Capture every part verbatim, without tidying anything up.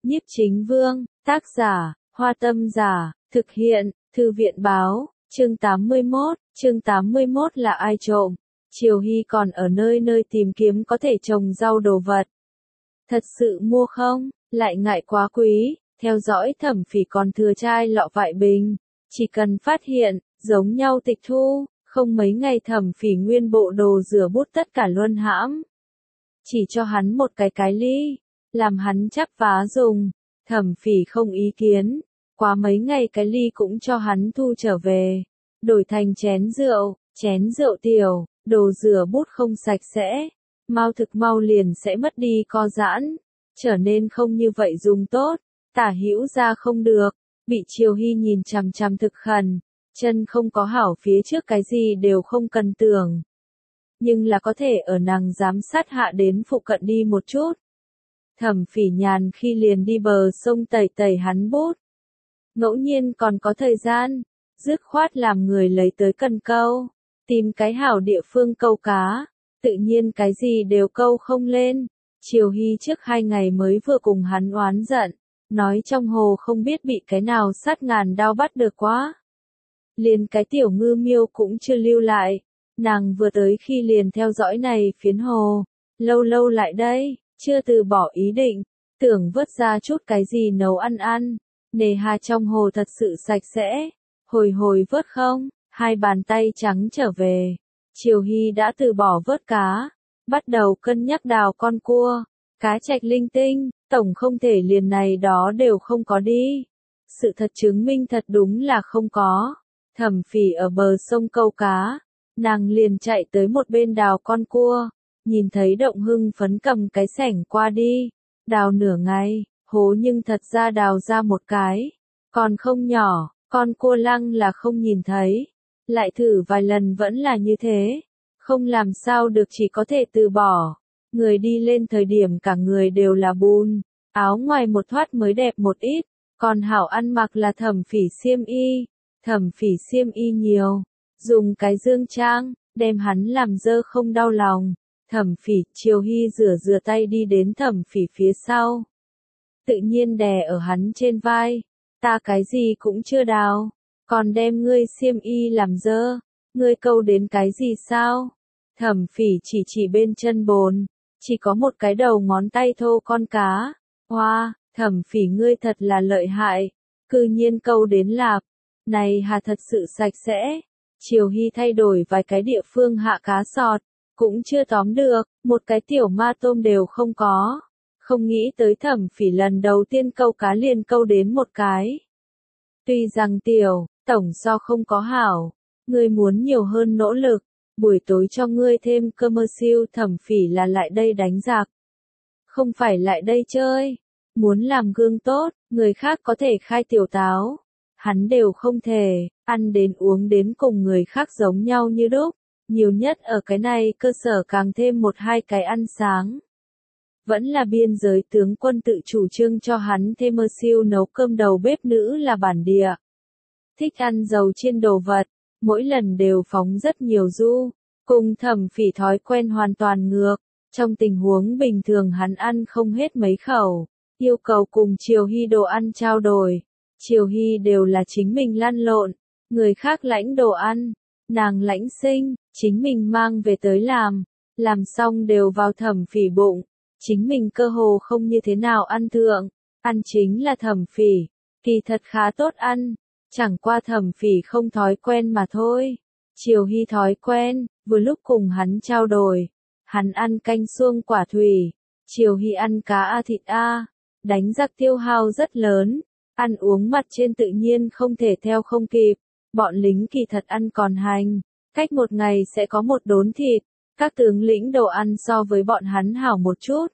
Nhiếp Chính Vương, tác giả, Hoa Tâm Giả, thực hiện, Thư viện Báo, chương tám mươi mốt, chương tám mươi mốt là ai trộm? Triều Hy còn ở nơi nơi tìm kiếm có thể trồng rau đồ vật. Thật sự mua không, lại ngại quá quý, theo dõi Thẩm Phỉ còn thừa chai lọ vại bình. Chỉ cần phát hiện, giống nhau tịch thu, không mấy ngày Thẩm Phỉ nguyên bộ đồ rửa bút tất cả luân hãm. Chỉ cho hắn một cái cái ly, làm hắn chắc vá dùng. Thẩm Phỉ không ý kiến, quá mấy ngày cái ly cũng cho hắn thu trở về, đổi thành chén rượu, chén rượu tiểu, đồ rửa bút không sạch sẽ, mau thực mau liền sẽ mất đi co giãn, trở nên không như vậy dùng tốt, tả hữu ra không được, bị Triều Hy nhìn chằm chằm thực khẩn, chân không có hảo phía trước cái gì đều không cần tưởng. Nhưng là có thể ở nàng giám sát hạ đến phụ cận đi một chút. Thẩm Phỉ nhàn khi liền đi bờ sông tẩy tẩy hắn bút. Ngẫu nhiên còn có thời gian, dứt khoát làm người lấy tới cần câu, tìm cái hảo địa phương câu cá, tự nhiên cái gì đều câu không lên. Triều Hy trước hai ngày mới vừa cùng hắn oán giận, nói trong hồ không biết bị cái nào sát ngàn đao bắt được quá. Liền cái tiểu ngư miêu cũng chưa lưu lại, nàng vừa tới khi liền theo dõi này phiến hồ, lâu lâu lại đây, chưa từ bỏ ý định, tưởng vớt ra chút cái gì nấu ăn ăn, nề hà trong hồ thật sự sạch sẽ, hồi hồi vớt không, hai bàn tay trắng trở về. Triều Hy đã từ bỏ vớt cá, bắt đầu cân nhắc đào con cua, cá trạch linh tinh, tổng không thể liền này đó đều không có đi. Sự thật chứng minh thật đúng là không có. Thẩm Phỉ ở bờ sông câu cá, nàng liền chạy tới một bên đào con cua, nhìn thấy Động hưng phấn cầm cái xẻng qua đi, đào nửa ngày, hố nhưng thật ra đào ra một cái, còn không nhỏ, con cua lăng là không nhìn thấy, lại thử vài lần vẫn là như thế, không làm sao được chỉ có thể từ bỏ, người đi lên thời điểm cả người đều là bùn, áo ngoài một thoát mới đẹp một ít, còn hảo ăn mặc là Thẩm Phỉ xiêm y, Thẩm Phỉ xiêm y nhiều, dùng cái dương trang, đem hắn làm dơ không đau lòng. Thẩm Phỉ, Triều Hy rửa rửa tay đi đến Thẩm Phỉ phía sau. Tự nhiên đè ở hắn trên vai, ta cái gì cũng chưa đào, còn đem ngươi xiêm y làm dơ, ngươi câu đến cái gì sao? Thẩm Phỉ chỉ chỉ bên chân bồn, chỉ có một cái đầu ngón tay thô con cá. Hoa, Thẩm Phỉ ngươi thật là lợi hại, cư nhiên câu đến lạp, này hà thật sự sạch sẽ. Triều Hy thay đổi vài cái địa phương hạ cá sọt, cũng chưa tóm được, một cái tiểu ma tôm đều không có. Không nghĩ tới Thẩm Phỉ lần đầu tiên câu cá liền câu đến một cái. Tuy rằng tiểu, tổng so không có hảo, ngươi muốn nhiều hơn nỗ lực, buổi tối cho ngươi thêm cơ mơ siêu. Thẩm Phỉ là lại đây đánh giặc, không phải lại đây chơi, muốn làm gương tốt, người khác có thể khai tiểu táo, hắn đều không thể, ăn đến uống đến cùng người khác giống nhau như đúc. Nhiều nhất ở cái này cơ sở càng thêm một hai cái ăn sáng. Vẫn là biên giới tướng quân tự chủ trương cho hắn thêm mơ siêu nấu cơm, đầu bếp nữ là bản địa. Thích ăn dầu chiên đồ vật, mỗi lần đều phóng rất nhiều du, cùng Thẩm Phỉ thói quen hoàn toàn ngược. Trong tình huống bình thường hắn ăn không hết mấy khẩu, yêu cầu cùng Triều Hy đồ ăn trao đổi. Triều Hy đều là chính mình lăn lộn, người khác lãnh đồ ăn, nàng lãnh sinh, chính mình mang về tới làm, làm xong đều vào Thẩm Phỉ bụng, chính mình cơ hồ không như thế nào ăn thượng, ăn chính là Thẩm Phỉ, kỳ thật khá tốt ăn, chẳng qua Thẩm Phỉ không thói quen mà thôi. Triều Hy thói quen, vừa lúc cùng hắn trao đổi, hắn ăn canh xuông quả thủy, Triều Hy ăn cá a thịt a, đánh giặc tiêu hao rất lớn, ăn uống mặt trên tự nhiên không thể theo không kịp, bọn lính kỳ thật ăn còn hành. Cách một ngày sẽ có một đốn thịt, các tướng lĩnh đồ ăn so với bọn hắn hảo một chút.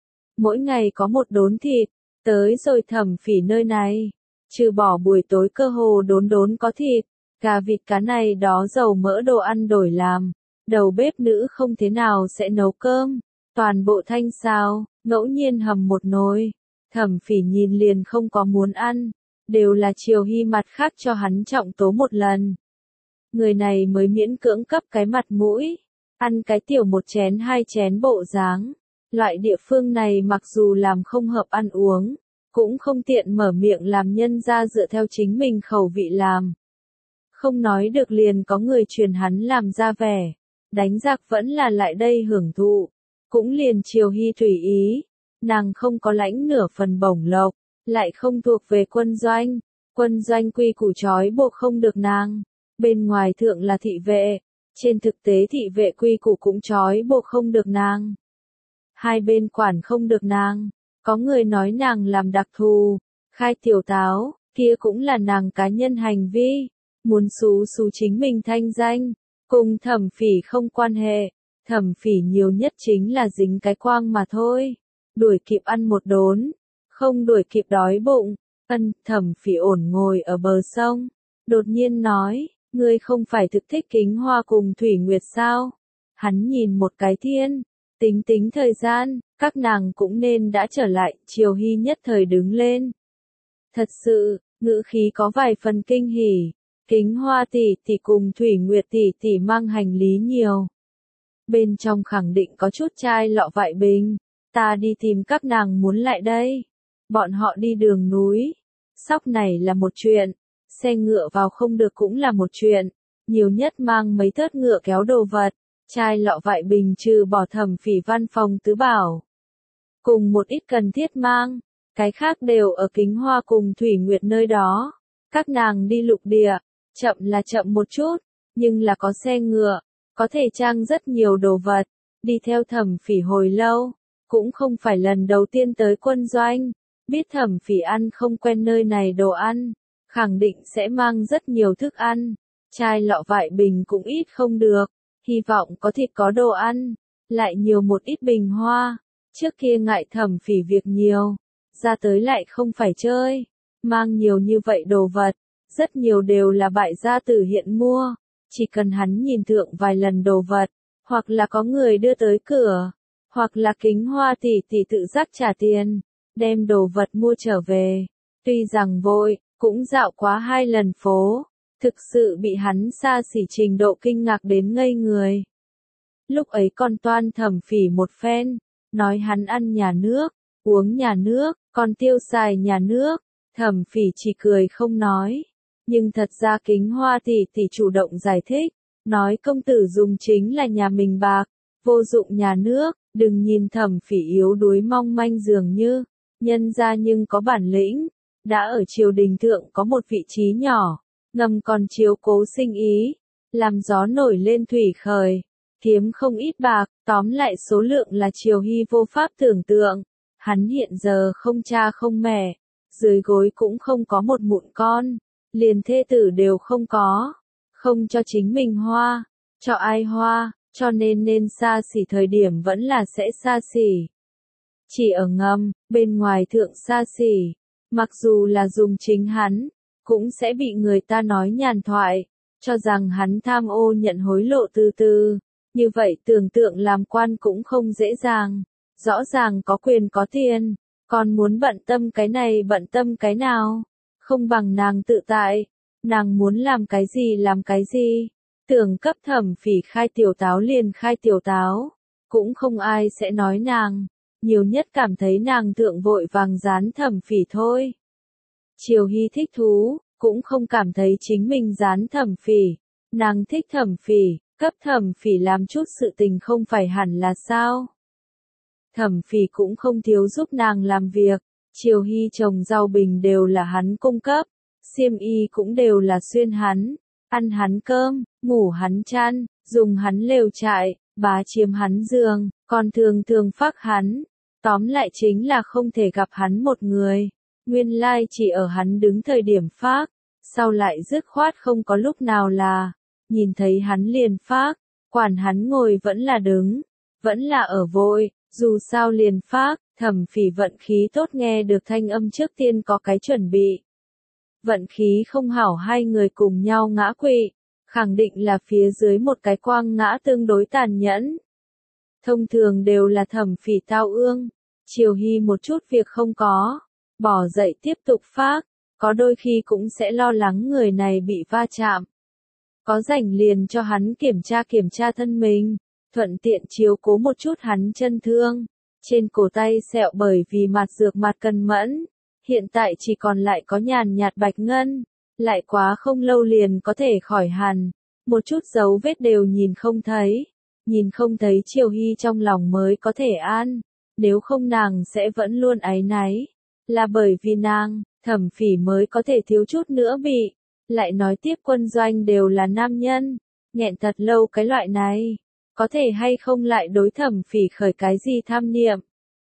Mỗi ngày có một đốn thịt, tới rồi Thẩm Phỉ nơi này, trừ bỏ buổi tối cơ hồ đốn đốn có thịt, gà vịt cá này đó dầu mỡ đồ ăn đổi làm, đầu bếp nữ không thế nào sẽ nấu cơm, toàn bộ thanh xào, ngẫu nhiên hầm một nồi. Thẩm Phỉ nhìn liền không có muốn ăn, đều là Triều Hy mặt khác cho hắn trọng tố một lần. Người này mới miễn cưỡng cấp cái mặt mũi, ăn cái tiểu một chén hai chén bộ dáng. Loại địa phương này mặc dù làm không hợp ăn uống, cũng không tiện mở miệng làm nhân ra dựa theo chính mình khẩu vị làm. Không nói được liền có người truyền hắn làm ra vẻ, đánh giặc vẫn là lại đây hưởng thụ, cũng liền Triều Hy tùy ý, nàng không có lãnh nửa phần bổng lộc, lại không thuộc về quân doanh, quân doanh quy củ trói buộc không được nàng, bên ngoài thượng là thị vệ, trên thực tế thị vệ quy củ cũng trói buộc không được nàng. Hai bên quản không được nàng, có người nói nàng làm đặc thù, khai tiểu táo, kia cũng là nàng cá nhân hành vi, muốn xú xú chính mình thanh danh, cùng Thẩm Phỉ không quan hệ, Thẩm Phỉ nhiều nhất chính là dính cái quang mà thôi, đuổi kịp ăn một đốn, không đuổi kịp đói bụng. Ân, Thẩm Phỉ ổn ngồi ở bờ sông, đột nhiên nói, ngươi không phải thực thích Kính Hoa cùng Thủy Nguyệt sao? Hắn nhìn một cái thiên, tính tính thời gian, các nàng cũng nên đã trở lại, Triều Hy nhất thời đứng lên. Thật sự, ngữ khí có vài phần kinh hỉ, Kính Hoa tỷ tỷ cùng Thủy Nguyệt tỷ tỷ mang hành lý nhiều. Bên trong khẳng định có chút chai lọ vại bình, ta đi tìm các nàng muốn lại đây. Bọn họ đi đường núi, sóc này là một chuyện, xe ngựa vào không được cũng là một chuyện, nhiều nhất mang mấy thớt ngựa kéo đồ vật, chai lọ vại bình trừ bỏ Thẩm Phỉ văn phòng tứ bảo. Cùng một ít cần thiết mang, cái khác đều ở Kính Hoa cùng Thủy Nguyệt nơi đó. Các nàng đi lục địa, chậm là chậm một chút, nhưng là có xe ngựa, có thể trang rất nhiều đồ vật, đi theo Thẩm Phỉ hồi lâu, cũng không phải lần đầu tiên tới quân doanh. Biết Thẩm Phỉ ăn không quen nơi này đồ ăn, khẳng định sẽ mang rất nhiều thức ăn, chai lọ vại bình cũng ít không được, hy vọng có thịt có đồ ăn, lại nhiều một ít bình hoa, trước kia ngại Thẩm Phỉ việc nhiều, ra tới lại không phải chơi, mang nhiều như vậy đồ vật, rất nhiều đều là bại gia tử hiện mua, chỉ cần hắn nhìn thượng vài lần đồ vật, hoặc là có người đưa tới cửa, hoặc là Kính Hoa tỷ tỷ tự giác trả tiền, đem đồ vật mua trở về, tuy rằng vội, cũng dạo quá hai lần phố, thực sự bị hắn xa xỉ trình độ kinh ngạc đến ngây người. Lúc ấy còn toan Thẩm Phỉ một phen, nói hắn ăn nhà nước, uống nhà nước, còn tiêu xài nhà nước, Thẩm Phỉ chỉ cười không nói, nhưng thật ra Kính Hoa tỷ tỷ chủ động giải thích, nói công tử dùng chính là nhà mình bạc, vô dụng nhà nước, đừng nhìn Thẩm Phỉ yếu đuối mong manh dường như. Nhân ra nhưng có bản lĩnh, đã ở triều đình thượng có một vị trí nhỏ, ngầm còn chiếu cố sinh ý, làm gió nổi lên thủy khởi, kiếm không ít bạc, tóm lại số lượng là Triều Hy vô pháp tưởng tượng. Hắn hiện giờ không cha không mẹ, dưới gối cũng không có một mụn con, liền thê tử đều không có, không cho chính mình hoa, cho ai hoa, cho nên nên xa xỉ thời điểm vẫn là sẽ xa xỉ. Chỉ ở ngầm, bên ngoài thượng xa xỉ, mặc dù là dùng chính hắn, cũng sẽ bị người ta nói nhàn thoại, cho rằng hắn tham ô nhận hối lộ từ từ, như vậy tưởng tượng làm quan cũng không dễ dàng, rõ ràng có quyền có tiền, còn muốn bận tâm cái này bận tâm cái nào, không bằng nàng tự tại, nàng muốn làm cái gì làm cái gì, tưởng cấp Thẩm Phỉ khai tiểu táo liền khai tiểu táo, cũng không ai sẽ nói nàng. Nhiều nhất cảm thấy nàng thượng vội vàng dán Thẩm Phỉ thôi. Triều Hy thích thú, cũng không cảm thấy chính mình dán Thẩm Phỉ. Nàng thích Thẩm Phỉ, cấp Thẩm Phỉ làm chút sự tình không phải hẳn là sao. Thẩm Phỉ cũng không thiếu giúp nàng làm việc. Triều Hy trồng rau bình đều là hắn cung cấp. Xiêm y cũng đều là xuyên hắn. Ăn hắn cơm, ngủ hắn chăn, dùng hắn lều trại, bá chiếm hắn giường, còn thường thường phác hắn. Tóm lại chính là không thể gặp hắn một người. Nguyên lai chỉ ở hắn đứng thời điểm phác, sau lại dứt khoát không có lúc nào là, nhìn thấy hắn liền phác, quản hắn ngồi vẫn là đứng, vẫn là ở vội, dù sao liền phác, Thẩm Phỉ vận khí tốt nghe được thanh âm trước tiên có cái chuẩn bị. Vận khí không hảo hai người cùng nhau ngã quỵ, khẳng định là phía dưới một cái quang ngã tương đối tàn nhẫn. Thông thường đều là Thẩm Phỉ tao ương, Triều Hy một chút việc không có, bỏ dậy tiếp tục phác, có đôi khi cũng sẽ lo lắng người này bị va chạm. Có rảnh liền cho hắn kiểm tra kiểm tra thân mình, thuận tiện chiếu cố một chút hắn chân thương, trên cổ tay sẹo bởi vì mặt dược mặt cần mẫn, Hiện tại chỉ còn lại có nhàn nhạt bạch ngân, lại quá không lâu liền có thể khỏi hẳn, một chút dấu vết đều nhìn không thấy, nhìn không thấy Triều Hy trong lòng mới có thể an, nếu không nàng sẽ vẫn luôn áy náy, là bởi vì nàng, Thẩm Phỉ mới có thể thiếu chút nữa bị, lại nói tiếp quân doanh đều là nam nhân, nghẹn thật lâu cái loại này, có thể hay không lại đối Thẩm Phỉ khởi cái gì tham niệm.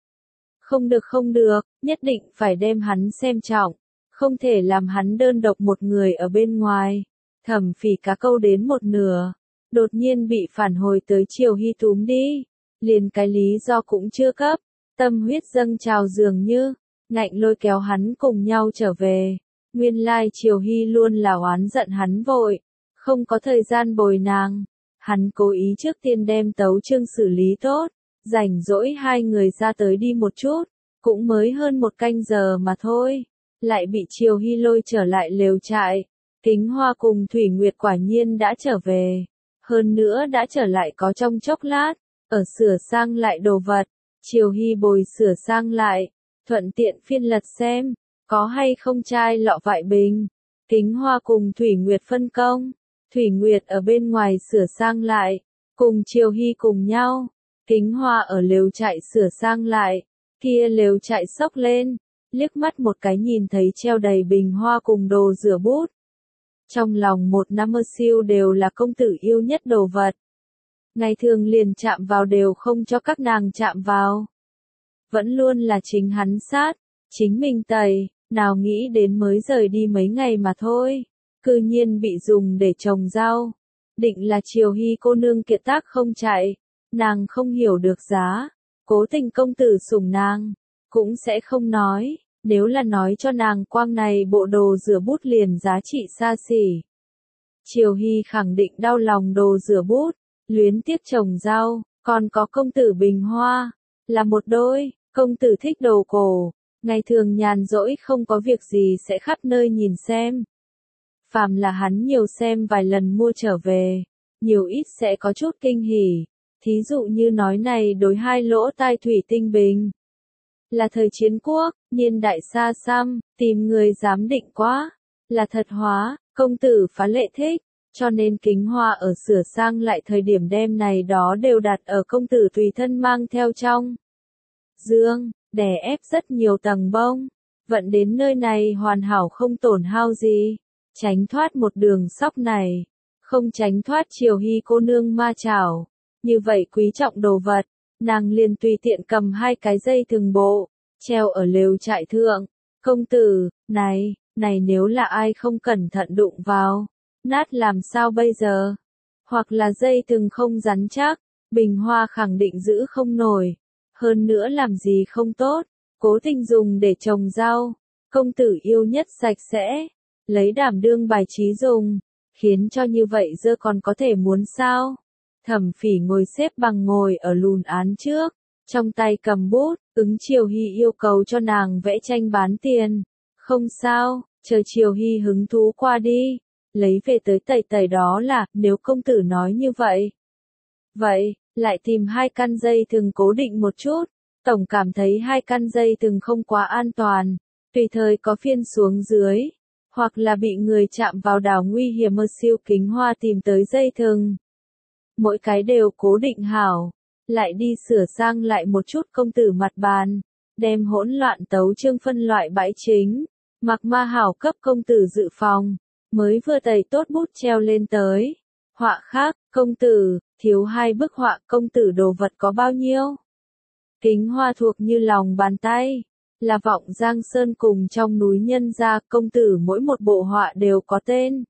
Không được không được, nhất định phải đem hắn xem trọng, không thể làm hắn đơn độc một người ở bên ngoài. Thẩm Phỉ cá câu đến một nửa, đột nhiên bị phản hồi tới Triều Hy túm đi, liền cái lý do cũng chưa cấp, tâm huyết dâng trào dường như, ngạnh lôi kéo hắn cùng nhau trở về. Nguyên lai Triều Hy luôn là oán giận hắn vội, không có thời gian bồi nàng, hắn cố ý trước tiên đem tấu chương xử lý tốt, rảnh rỗi hai người ra tới đi một chút, cũng mới hơn một canh giờ mà thôi, lại bị Triều Hy lôi trở lại lều trại. Kính Hoa cùng Thủy Nguyệt quả nhiên đã trở về, hơn nữa đã trở lại có trong chốc lát, ở sửa sang lại đồ vật, Triều Hy bồi sửa sang lại, thuận tiện phiên lật xem, có hay không chai lọ vại bình. Kính Hoa cùng Thủy Nguyệt phân công, Thủy Nguyệt ở bên ngoài sửa sang lại, cùng Triều Hy cùng nhau, Kính Hoa ở lều trại sửa sang lại, kia lều trại xốc lên, liếc mắt một cái nhìn thấy treo đầy bình hoa cùng đồ rửa bút. Trong lòng một năm mơ siêu đều là công tử yêu nhất đồ vật. Ngày thường liền chạm vào đều không cho các nàng chạm vào. Vẫn luôn là chính hắn sát, chính mình tẩy, nào nghĩ đến mới rời đi mấy ngày mà thôi. Cư nhiên bị dùng để trồng rau. Định là Triều Hy cô nương kiệt tác không chạy, nàng không hiểu được giá. Cố tình công tử sủng nàng, cũng sẽ không nói. Nếu là nói cho nàng quang này bộ đồ rửa bút liền giá trị xa xỉ. Triều Hy khẳng định đau lòng đồ rửa bút, luyến tiếc trồng rau, còn có công tử bình hoa, là một đôi, công tử thích đồ cổ, ngày thường nhàn rỗi không có việc gì sẽ khắp nơi nhìn xem. Phàm là hắn nhiều xem vài lần mua trở về, nhiều ít sẽ có chút kinh hỉ, thí dụ như nói này đối hai lỗ tai thủy tinh bình. Là thời chiến quốc, niên đại xa xăm, tìm người giám định quá, là thật hóa, công tử phá lệ thích, cho nên Kính Hoa ở sửa sang lại thời điểm đem này đó đều đặt ở công tử tùy thân mang theo trong dương, đè ép rất nhiều tầng bông, vận đến nơi này hoàn hảo không tổn hao gì, tránh thoát một đường sóc này, không tránh thoát Triều Hy cô nương ma chảo, như vậy quý trọng đồ vật. Nàng liền tùy tiện cầm hai cái dây thừng bộ, treo ở lều trại thượng. Công tử, này, này nếu là ai không cẩn thận đụng vào, nát làm sao bây giờ? Hoặc là dây thừng không rắn chắc, bình hoa khẳng định giữ không nổi. Hơn nữa làm gì không tốt, cố tình dùng để trồng rau. Công tử yêu nhất sạch sẽ, lấy đảm đương bài trí dùng, khiến cho như vậy giờ còn có thể muốn sao? Thẩm Phỉ ngồi xếp bằng ngồi ở lùn án trước, trong tay cầm bút, ứng Triều Hy yêu cầu cho nàng vẽ tranh bán tiền. Không sao, chờ Triều Hy hứng thú qua đi, lấy về tới tẩy tẩy đó là, nếu công tử nói như vậy. Vậy, lại tìm hai căn dây thừng cố định một chút, tổng cảm thấy hai căn dây thừng không quá an toàn, tùy thời có phiên xuống dưới, hoặc là bị người chạm vào đảo nguy hiểm. Mơ siêu Kính Hoa tìm tới dây thừng. Mỗi cái đều cố định hảo, lại đi sửa sang lại một chút công tử mặt bàn, đem hỗn loạn tấu chương phân loại bãi chính, mặc ma hảo cấp công tử dự phòng, mới vừa tẩy tốt bút treo lên tới. Họa khác, công tử, thiếu hai bức họa, công tử đồ vật có bao nhiêu? Kính Hoa thuộc như lòng bàn tay, là Vọng Giang Sơn cùng trong núi nhân gia, công tử mỗi một bộ họa đều có tên.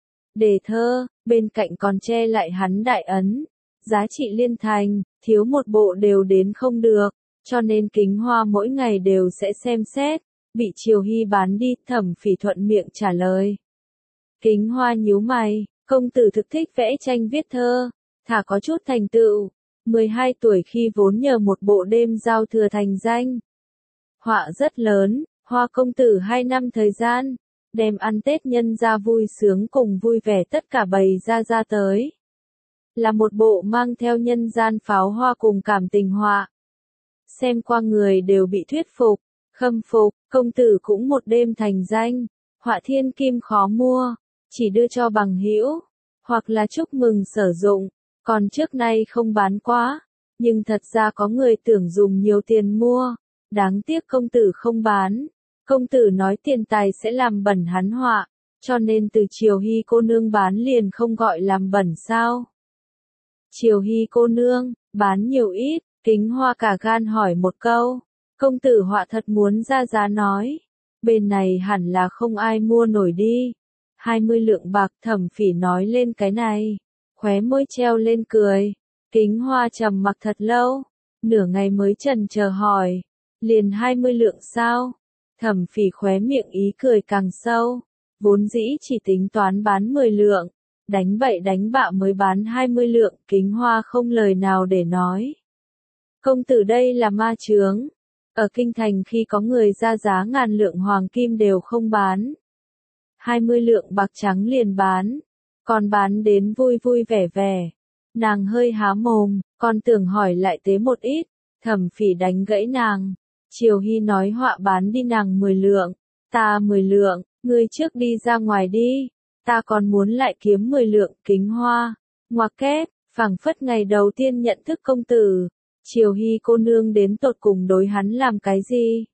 Đề thơ, bên cạnh còn che lại hắn đại ấn, giá trị liên thành, thiếu một bộ đều đến không được, cho nên Kính Hoa mỗi ngày đều sẽ xem xét, bị Triều Hy bán đi. Thẩm Phỉ thuận miệng trả lời. Kính Hoa nhíu mày, công tử thực thích vẽ tranh viết thơ, thả có chút thành tựu, mười hai tuổi khi vốn nhờ một bộ đêm giao thừa thành danh. Họa rất lớn, Hoa công tử hai năm thời gian, đem ăn Tết nhân ra vui sướng cùng vui vẻ tất cả bày ra ra tới. Là một bộ mang theo nhân gian pháo hoa cùng cảm tình họa. Xem qua người đều bị thuyết phục, Khâm phục, công tử cũng một đêm thành danh, họa thiên kim khó mua, chỉ đưa cho bằng hữu, hoặc là chúc mừng sử dụng, còn trước nay không bán quá, nhưng thật ra có người tưởng dùng nhiều tiền mua, đáng tiếc công tử không bán. Công tử nói tiền tài sẽ làm bẩn hắn họa, cho nên từ Triều Hy cô nương bán liền không gọi làm bẩn sao. Triều Hy cô nương, bán nhiều ít, Kính Hoa cả gan hỏi một câu, công tử họa thật muốn ra giá nói, bên này hẳn là không ai mua nổi đi. hai mươi lượng bạc. Thẩm Phỉ nói lên cái này, khóe môi treo lên cười, Kính Hoa trầm mặc thật lâu, nửa ngày mới chần chờ hỏi, liền hai mươi lượng sao? Thẩm Phỉ khóe miệng ý cười càng sâu, vốn dĩ chỉ tính toán bán mười lượng, đánh bậy đánh bạ mới bán hai mươi lượng, Kính Hoa không lời nào để nói. Công tử đây là ma chướng, ở kinh thành khi có người ra giá ngàn lượng hoàng kim đều không bán. hai mươi lượng bạc trắng liền bán, còn bán đến vui vui vẻ vẻ. Nàng hơi há mồm, còn tưởng hỏi lại tế một ít, Thẩm Phỉ đánh gãy nàng. Triều Hy nói họa bán đi nàng mười lượng, ta mười lượng, ngươi trước đi ra ngoài đi, ta còn muốn lại kiếm mười lượng. Kính Hoa, ngoặc kép, phảng phất ngày đầu tiên nhận thức công tử, Triều Hy cô nương đến tột cùng đối hắn làm cái gì?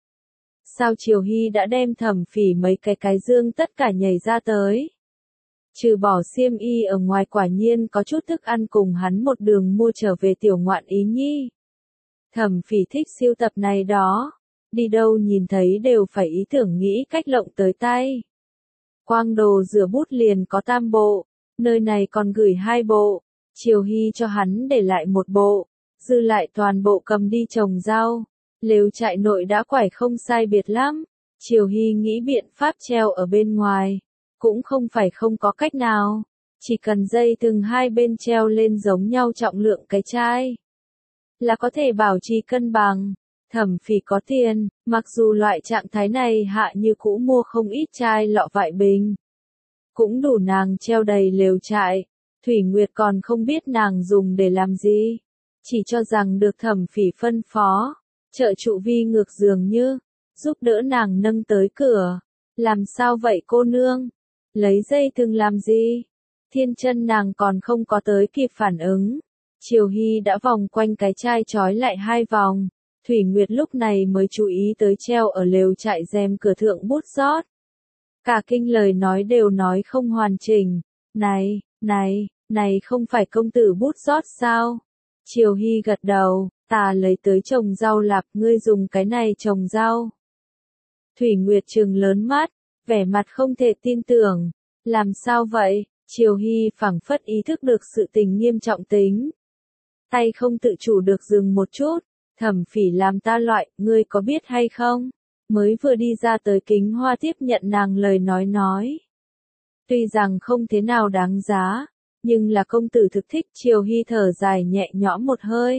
Sao Triều Hy đã đem Thẩm Phỉ mấy cái cái dương tất cả nhảy ra tới? Trừ bỏ xiêm y ở ngoài quả nhiên có chút thức ăn cùng hắn một đường mua trở về tiểu ngoạn ý nhi. Thẩm Phỉ thích siêu tập này đó, đi đâu nhìn thấy đều phải ý tưởng nghĩ cách lộng tới tay. Quang đồ rửa bút liền có tam bộ, nơi này còn gửi hai bộ, Triều Hy cho hắn để lại một bộ, dư lại toàn bộ cầm đi trồng rau. Lều trại nội đã quải không sai biệt lắm, Triều Hy nghĩ biện pháp treo ở bên ngoài, cũng không phải không có cách nào, chỉ cần dây thừng hai bên treo lên giống nhau trọng lượng cái chai, là có thể bảo trì cân bằng. Thẩm Phỉ có tiền, mặc dù loại trạng thái này hạ như cũ mua không ít chai lọ vại bình, cũng đủ nàng treo đầy lều trại. Thủy Nguyệt còn không biết nàng dùng để làm gì, chỉ cho rằng được Thẩm Phỉ phân phó, trợ trụ vi ngược dường như, giúp đỡ nàng nâng tới cửa. Làm sao vậy cô nương? Lấy dây thừng làm gì? Thiên chân nàng còn không có tới kịp phản ứng. Triều Hy đã vòng quanh cái chai trói lại hai vòng. Thủy Nguyệt lúc này mới chú ý tới treo ở lều trại rèm cửa thượng bút rót. Cả kinh lời nói đều nói không hoàn chỉnh. Này, này, này không phải công tử bút rót sao? Triều Hy gật đầu, ta lấy tới trồng rau lạp, ngươi dùng cái này trồng rau. Thủy Nguyệt trừng lớn mắt, vẻ mặt không thể tin tưởng. Làm sao vậy? Triều Hy phảng phất ý thức được sự tình nghiêm trọng tính. Tay không tự chủ được dừng một chút. Thẩm Phỉ làm ta loại, ngươi có biết hay không? Mới vừa đi ra tới Kính Hoa tiếp nhận nàng lời nói nói. Tuy rằng không thế nào đáng giá, nhưng là công tử thực thích. Triều Hy thở dài nhẹ nhõm một hơi.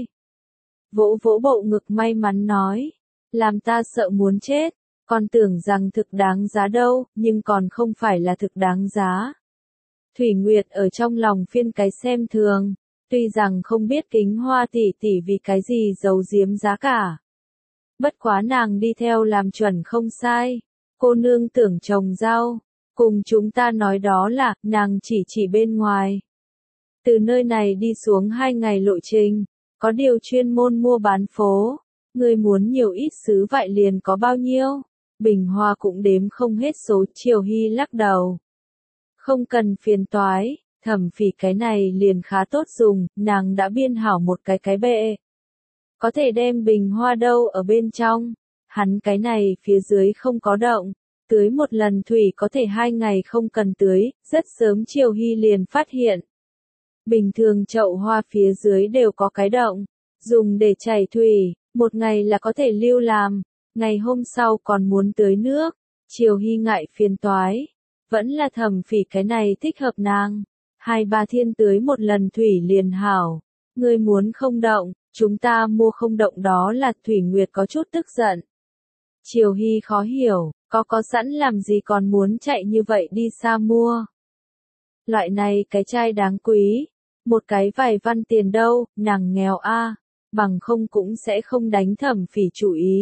Vỗ vỗ bộ ngực may mắn nói. Làm ta sợ muốn chết, còn tưởng rằng thực đáng giá đâu, nhưng còn không phải là thực đáng giá. Thủy Nguyệt ở trong lòng phiên cái xem thường. Tuy rằng không biết Kính Hoa tỷ tỷ vì cái gì giấu giếm giá cả. Bất quá nàng đi theo làm chuẩn không sai. Cô nương tưởng trồng rau, cùng chúng ta nói đó là, nàng chỉ chỉ bên ngoài. Từ nơi này đi xuống hai ngày lộ trình, có điều chuyên môn mua bán phố. Người muốn nhiều ít sứ vại liền có bao nhiêu, bình hoa cũng đếm không hết số. Triều Hy lắc đầu. Không cần phiền toái. Thẩm Phỉ cái này liền khá tốt dùng, nàng đã biên hảo một cái cái bệ. Có thể đem bình hoa đâu ở bên trong. Hắn cái này phía dưới không có động, tưới một lần thủy có thể hai ngày không cần tưới. Rất sớm Triều Hy liền phát hiện. Bình thường chậu hoa phía dưới đều có cái động, dùng để chảy thủy, một ngày là có thể lưu làm, ngày hôm sau còn muốn tưới nước. Triều Hy ngại phiền toái, vẫn là Thẩm Phỉ cái này thích hợp nàng. Hai ba thiên tưới một lần thủy liền hảo. Ngươi muốn không động, chúng ta mua không động đó là. Thủy Nguyệt có chút tức giận. Triều Hy khó hiểu, có có sẵn làm gì còn muốn chạy như vậy đi xa mua. Loại này cái chai đáng quý, một cái vài văn tiền đâu, nàng nghèo a, bằng không cũng sẽ không đánh Thẩm Phỉ chủ ý.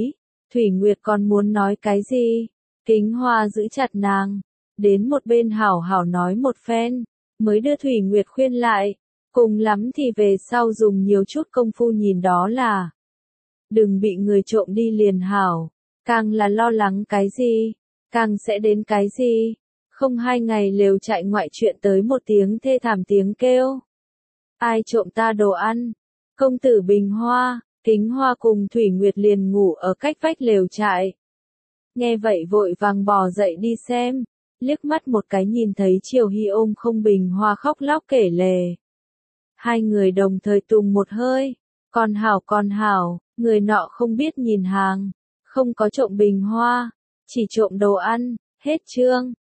Thủy Nguyệt còn muốn nói cái gì? Kính Hoa giữ chặt nàng, đến một bên hảo hảo nói một phen, mới đưa Thủy Nguyệt khuyên lại, cùng lắm thì về sau dùng nhiều chút công phu nhìn đó là. Đừng bị người trộm đi liền hảo, càng là lo lắng cái gì, càng sẽ đến cái gì. Không hai ngày lều chạy ngoại chuyện tới một tiếng thê thảm tiếng kêu. Ai trộm ta đồ ăn? Công tử Bình Hoa, Kính Hoa cùng Thủy Nguyệt liền ngủ ở cách vách lều trại. Nghe vậy vội vàng bò dậy đi xem, liếc mắt một cái nhìn thấy Triều Hy ôm không Bình Hoa khóc lóc kể lể. Hai người đồng thời tùng một hơi, con hảo con hảo, người nọ không biết nhìn hàng, không có trộm Bình Hoa, chỉ trộm đồ ăn, hết chương.